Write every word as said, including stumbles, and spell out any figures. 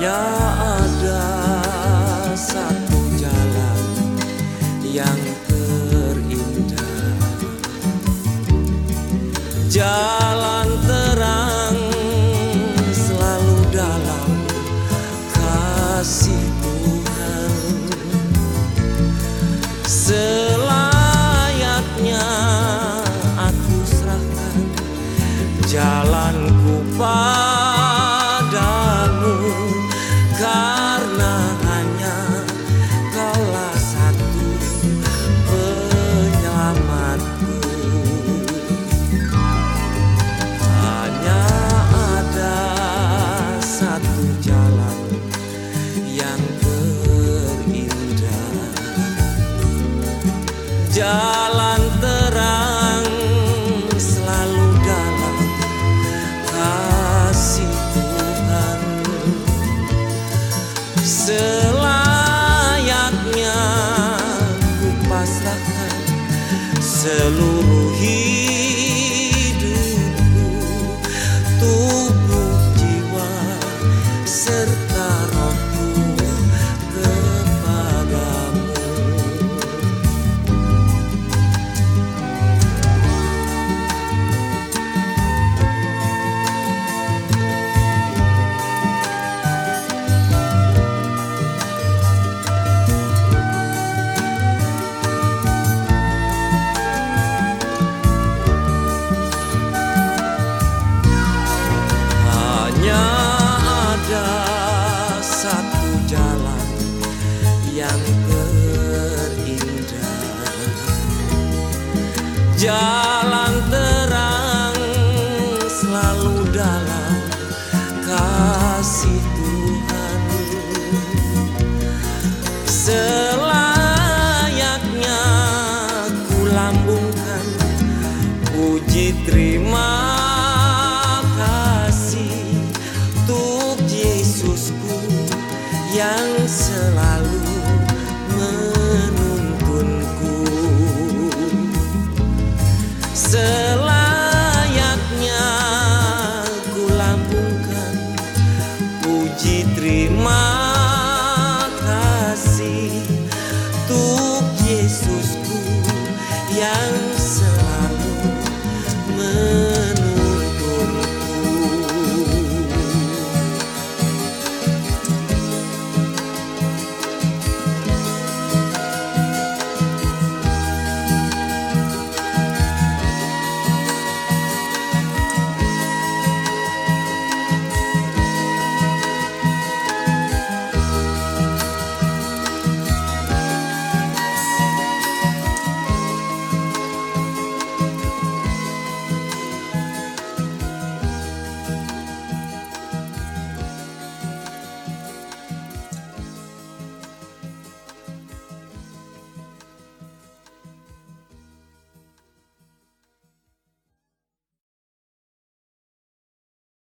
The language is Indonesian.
Hanya ada satu jalan yang terindah, jalan terang selalu dalam kasih Tuhan. Selayaknya aku serahkan jalanku padamu, karena hanya Kaulah satu penyelamatku. Hanya ada satu jalan yang terindah, jalan terang selalu dalam kasih Tuhan. Selayaknya ku pasrahkan seluruh hidupku, tubuh, jiwa, serta rohku kepadamu. Hanya ada satu jalan yang terindah, jalan terang selalu dalam kasih Tuhan. Selayaknya ku lambungkan puji terima untuk Yesusku yang selalu menuntunku. Selalu